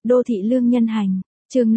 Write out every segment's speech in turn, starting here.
Đô thị lương nhân hành, chương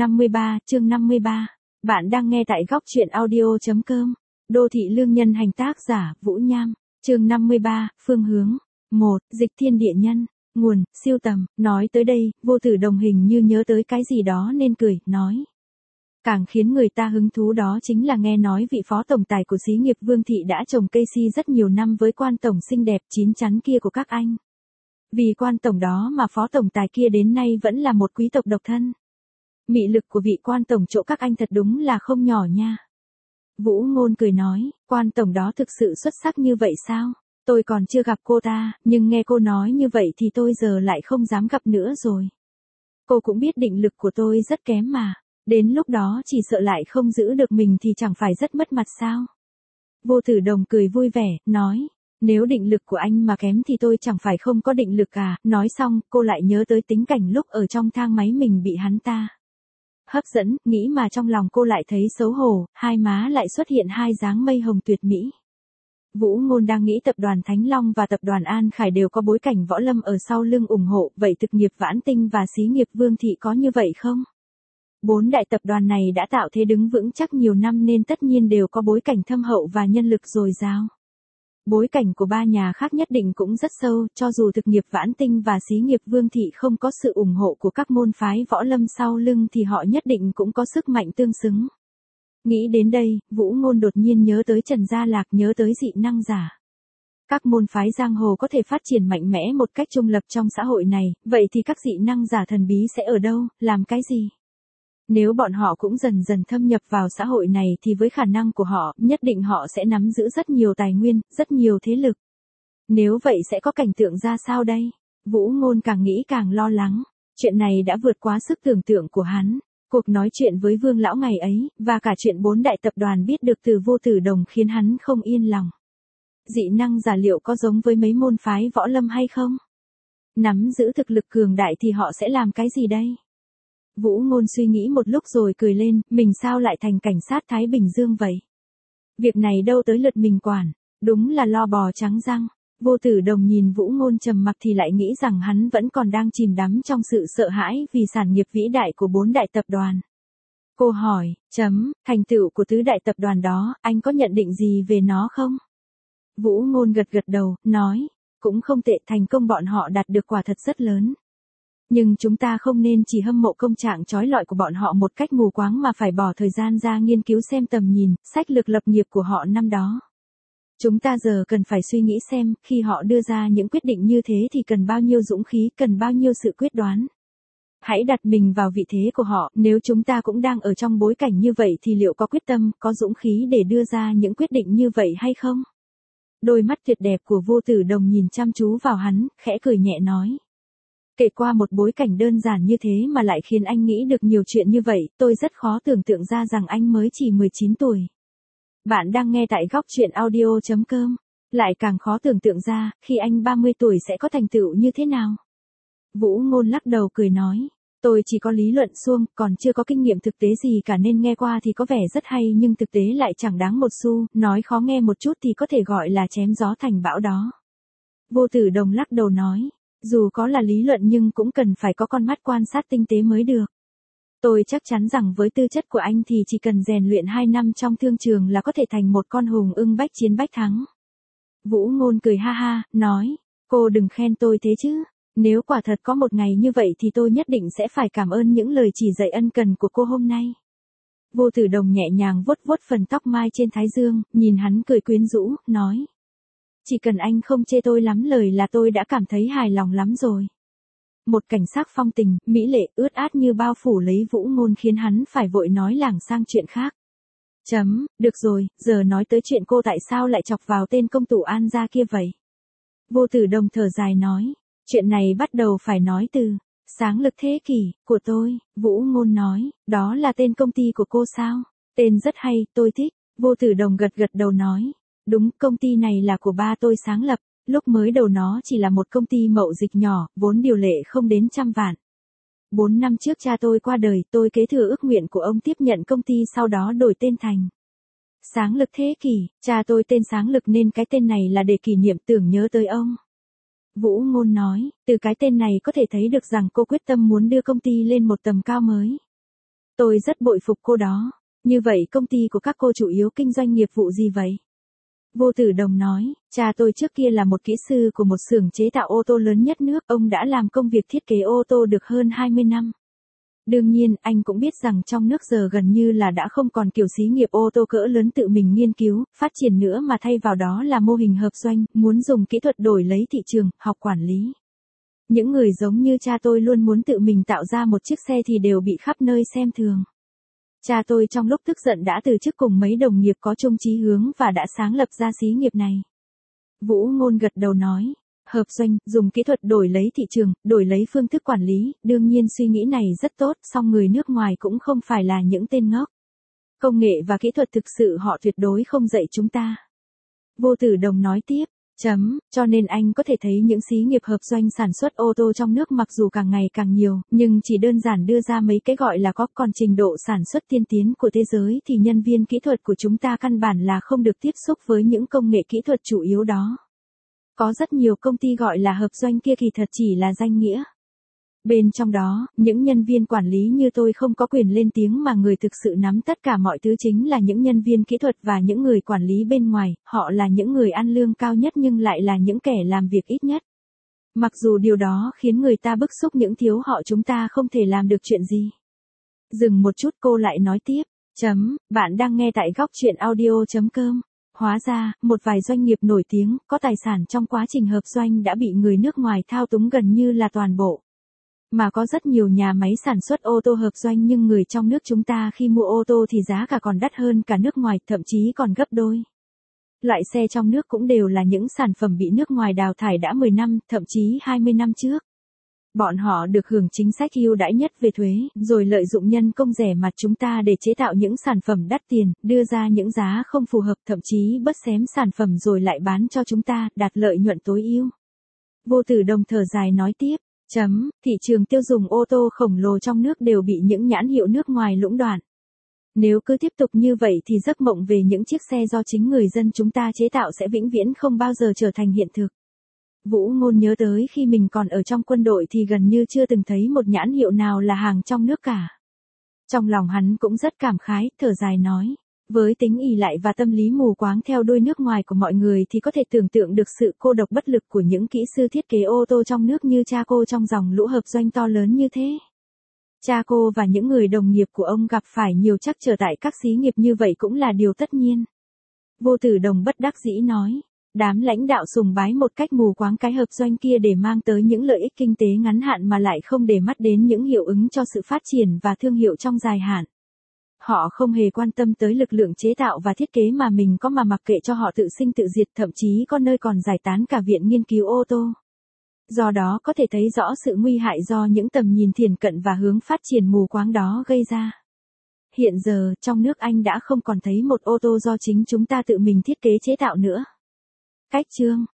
53. Bạn đang nghe tại góc truyện audio.com. Đô thị lương nhân hành tác giả Vũ Nham, chương 53, phương hướng. 1. Dịch thiên địa nhân. Nguồn, siêu tầm. Nói tới đây, Vô Tử Đồng hình như nhớ tới cái gì đó nên cười, nói. Càng khiến người ta hứng thú đó chính là nghe nói vị phó tổng tài của xí nghiệp Vương Thị đã trồng cây si rất nhiều năm với quan tổng xinh đẹp chín chắn kia của các anh. Vì quan tổng đó mà phó tổng tài kia đến nay vẫn là một quý tộc độc thân. Mị lực của vị quan tổng chỗ các anh thật đúng là không nhỏ nha. Vũ Ngôn cười nói, quan tổng đó thực sự xuất sắc như vậy sao? Tôi còn chưa gặp cô ta, nhưng nghe cô nói như vậy thì tôi giờ lại không dám gặp nữa rồi. Cô cũng biết định lực của tôi rất kém mà. Đến lúc đó chỉ sợ lại không giữ được mình thì chẳng phải rất mất mặt sao? Vô Tử Đồng cười vui vẻ, nói. Nếu định lực của anh mà kém thì tôi chẳng phải không có định lực à? Nói xong, cô lại nhớ tới tính cảnh lúc ở trong thang máy mình bị hắn ta hấp dẫn, nghĩ mà trong lòng cô lại thấy xấu hổ, hai má lại xuất hiện hai dáng mây hồng tuyệt mỹ. Vũ Ngôn đang nghĩ tập đoàn Thánh Long và tập đoàn An Khải đều có bối cảnh võ lâm ở sau lưng ủng hộ, vậy thực nghiệp Vãn Tinh và xí nghiệp Vương Thị có như vậy không? 4 đại tập đoàn này đã tạo thế đứng vững chắc nhiều năm nên tất nhiên đều có bối cảnh thâm hậu và nhân lực dồi dào. Bối cảnh của ba nhà khác nhất định cũng rất sâu, cho dù thực nghiệp Vãn Tinh và xí nghiệp Vương Thị không có sự ủng hộ của các môn phái võ lâm sau lưng thì họ nhất định cũng có sức mạnh tương xứng. Nghĩ đến đây, Vũ Ngôn đột nhiên nhớ tới Trần Gia Lạc, nhớ tới dị năng giả. Các môn phái giang hồ có thể phát triển mạnh mẽ một cách trung lập trong xã hội này, vậy thì các dị năng giả thần bí sẽ ở đâu, làm cái gì? Nếu bọn họ cũng dần dần thâm nhập vào xã hội này thì với khả năng của họ, nhất định họ sẽ nắm giữ rất nhiều tài nguyên, rất nhiều thế lực. Nếu vậy sẽ có cảnh tượng ra sao đây? Vũ Ngôn càng nghĩ càng lo lắng. Chuyện này đã vượt quá sức tưởng tượng của hắn. Cuộc nói chuyện với Vương Lão ngày ấy, và cả chuyện 4 đại tập đoàn biết được từ Vô Tử Đồng khiến hắn không yên lòng. Dị năng giả liệu có giống với mấy môn phái võ lâm hay không? Nắm giữ thực lực cường đại thì họ sẽ làm cái gì đây? Vũ Ngôn suy nghĩ một lúc rồi cười lên, mình sao lại thành cảnh sát Thái Bình Dương vậy? Việc này đâu tới lượt mình quản, đúng là lo bò trắng răng. Vô Tử Đồng nhìn Vũ Ngôn trầm mặc thì lại nghĩ rằng hắn vẫn còn đang chìm đắm trong sự sợ hãi vì sản nghiệp vĩ đại của 4 đại tập đoàn. Cô hỏi, thành tựu của tứ đại tập đoàn đó, anh có nhận định gì về nó không? Vũ Ngôn gật đầu, nói, cũng không tệ, thành công bọn họ đạt được quả thật rất lớn. Nhưng chúng ta không nên chỉ hâm mộ công trạng chói lọi của bọn họ một cách mù quáng mà phải bỏ thời gian ra nghiên cứu xem tầm nhìn, sách lược lập nghiệp của họ năm đó. Chúng ta giờ cần phải suy nghĩ xem, khi họ đưa ra những quyết định như thế thì cần bao nhiêu dũng khí, cần bao nhiêu sự quyết đoán. Hãy đặt mình vào vị thế của họ, nếu chúng ta cũng đang ở trong bối cảnh như vậy thì liệu có quyết tâm, có dũng khí để đưa ra những quyết định như vậy hay không? Đôi mắt tuyệt đẹp của Vô Tử Đồng nhìn chăm chú vào hắn, khẽ cười nhẹ nói. Kể qua một bối cảnh đơn giản như thế mà lại khiến anh nghĩ được nhiều chuyện như vậy, tôi rất khó tưởng tượng ra rằng anh mới chỉ 19 tuổi. Bạn đang nghe tại góc truyện audio.com. Lại càng khó tưởng tượng ra, khi anh 30 tuổi sẽ có thành tựu như thế nào? Vũ Ngôn lắc đầu cười nói. Tôi chỉ có lý luận suông, còn chưa có kinh nghiệm thực tế gì cả nên nghe qua thì có vẻ rất hay nhưng thực tế lại chẳng đáng một xu, nói khó nghe một chút thì có thể gọi là chém gió thành bão đó. Vô Tử Đồng lắc đầu nói. Dù có là lý luận nhưng cũng cần phải có con mắt quan sát tinh tế mới được. Tôi chắc chắn rằng với tư chất của anh thì chỉ cần rèn luyện 2 năm trong thương trường là có thể thành một con hùng ưng bách chiến bách thắng. Vũ Ngôn cười ha ha, nói, cô đừng khen tôi thế chứ. Nếu quả thật có một ngày như vậy thì tôi nhất định sẽ phải cảm ơn những lời chỉ dạy ân cần của cô hôm nay. Vô Tử Đồng nhẹ nhàng vuốt vuốt phần tóc mai trên thái dương, nhìn hắn cười quyến rũ, nói. Chỉ cần anh không chê tôi lắm lời là tôi đã cảm thấy hài lòng lắm rồi. Một cảnh sắc phong tình, mỹ lệ, ướt át như bao phủ lấy Vũ Ngôn khiến hắn phải vội nói lảng sang chuyện khác. Được rồi, giờ nói tới chuyện cô tại sao lại chọc vào tên công tử An gia kia vậy? Vô Tử Đồng thở dài nói, chuyện này bắt đầu phải nói từ sáng lực thế kỷ của tôi. Vũ Ngôn nói, đó là tên công ty của cô sao? Tên rất hay, tôi thích. Vô Tử Đồng gật đầu nói. Đúng, công ty này là của ba tôi sáng lập, lúc mới đầu nó chỉ là một công ty mậu dịch nhỏ, vốn điều lệ không đến 100 vạn. 4 năm trước cha tôi qua đời, tôi kế thừa ước nguyện của ông tiếp nhận công ty sau đó đổi tên thành Sáng Lực Thế Kỷ. Cha tôi tên Sáng Lực nên cái tên này là để kỷ niệm tưởng nhớ tới ông. Vũ Ngôn nói, từ cái tên này có thể thấy được rằng cô quyết tâm muốn đưa công ty lên một tầm cao mới. Tôi rất bội phục cô đó. Như vậy công ty của các cô chủ yếu kinh doanh nghiệp vụ gì vậy? Vô Tử Đồng nói, cha tôi trước kia là một kỹ sư của một xưởng chế tạo ô tô lớn nhất nước, ông đã làm công việc thiết kế ô tô được hơn 20 năm. Đương nhiên, anh cũng biết rằng trong nước giờ gần như là đã không còn kiểu xí nghiệp ô tô cỡ lớn tự mình nghiên cứu, phát triển nữa mà thay vào đó là mô hình hợp doanh, muốn dùng kỹ thuật đổi lấy thị trường, học quản lý. Những người giống như cha tôi luôn muốn tự mình tạo ra một chiếc xe thì đều bị khắp nơi xem thường. Cha tôi trong lúc tức giận đã từ chức cùng mấy đồng nghiệp có chung chí hướng và đã sáng lập ra xí nghiệp này. Vũ Ngôn gật đầu nói, hợp doanh, dùng kỹ thuật đổi lấy thị trường, đổi lấy phương thức quản lý, đương nhiên suy nghĩ này rất tốt, song người nước ngoài cũng không phải là những tên ngốc. Công nghệ và kỹ thuật thực sự họ tuyệt đối không dạy chúng ta. Vô Tử Đồng nói tiếp, cho nên anh có thể thấy những xí nghiệp hợp doanh sản xuất ô tô trong nước mặc dù càng ngày càng nhiều, nhưng chỉ đơn giản đưa ra mấy cái gọi là có, còn trình độ sản xuất tiên tiến của thế giới thì nhân viên kỹ thuật của chúng ta căn bản là không được tiếp xúc với những công nghệ kỹ thuật chủ yếu đó. Có rất nhiều công ty gọi là hợp doanh kia kỳ thật chỉ là danh nghĩa. Bên trong đó, những nhân viên quản lý như tôi không có quyền lên tiếng mà người thực sự nắm tất cả mọi thứ chính là những nhân viên kỹ thuật và những người quản lý bên ngoài, họ là những người ăn lương cao nhất nhưng lại là những kẻ làm việc ít nhất. Mặc dù điều đó khiến người ta bức xúc những thiếu họ chúng ta không thể làm được chuyện gì. Dừng một chút cô lại nói tiếp, bạn đang nghe tại góc truyện audio.com. Hóa ra, một vài doanh nghiệp nổi tiếng, có tài sản trong quá trình hợp doanh đã bị người nước ngoài thao túng gần như là toàn bộ. Mà có rất nhiều nhà máy sản xuất ô tô hợp doanh nhưng người trong nước chúng ta khi mua ô tô thì giá cả còn đắt hơn cả nước ngoài, thậm chí còn gấp đôi. Loại xe trong nước cũng đều là những sản phẩm bị nước ngoài đào thải đã 10 năm, thậm chí 20 năm trước. Bọn họ được hưởng chính sách ưu đãi nhất về thuế, rồi lợi dụng nhân công rẻ mặt chúng ta để chế tạo những sản phẩm đắt tiền, đưa ra những giá không phù hợp, thậm chí bớt xém sản phẩm rồi lại bán cho chúng ta, đạt lợi nhuận tối ưu. Vô Tử Đồng thở dài nói tiếp, thị trường tiêu dùng ô tô khổng lồ trong nước đều bị những nhãn hiệu nước ngoài lũng đoạn. Nếu cứ tiếp tục như vậy thì giấc mộng về những chiếc xe do chính người dân chúng ta chế tạo sẽ vĩnh viễn không bao giờ trở thành hiện thực. Vũ Ngôn nhớ tới khi mình còn ở trong quân đội thì gần như chưa từng thấy một nhãn hiệu nào là hàng trong nước cả. Trong lòng hắn cũng rất cảm khái, thở dài nói, với tính ỷ lại và tâm lý mù quáng theo đuôi nước ngoài của mọi người thì có thể tưởng tượng được sự cô độc bất lực của những kỹ sư thiết kế ô tô trong nước như cha cô trong dòng lũ hợp doanh to lớn như thế. Cha cô và những người đồng nghiệp của ông gặp phải nhiều trắc trở tại các xí nghiệp như vậy cũng là điều tất nhiên. Vô Tử Đồng bất đắc dĩ nói, đám lãnh đạo sùng bái một cách mù quáng cái hợp doanh kia để mang tới những lợi ích kinh tế ngắn hạn mà lại không để mắt đến những hiệu ứng cho sự phát triển và thương hiệu trong dài hạn. Họ không hề quan tâm tới lực lượng chế tạo và thiết kế mà mình có mà mặc kệ cho họ tự sinh tự diệt, thậm chí có nơi còn giải tán cả viện nghiên cứu ô tô. Do đó có thể thấy rõ sự nguy hại do những tầm nhìn thiển cận và hướng phát triển mù quáng đó gây ra. Hiện giờ, trong nước Anh đã không còn thấy một ô tô do chính chúng ta tự mình thiết kế chế tạo nữa. Cách chương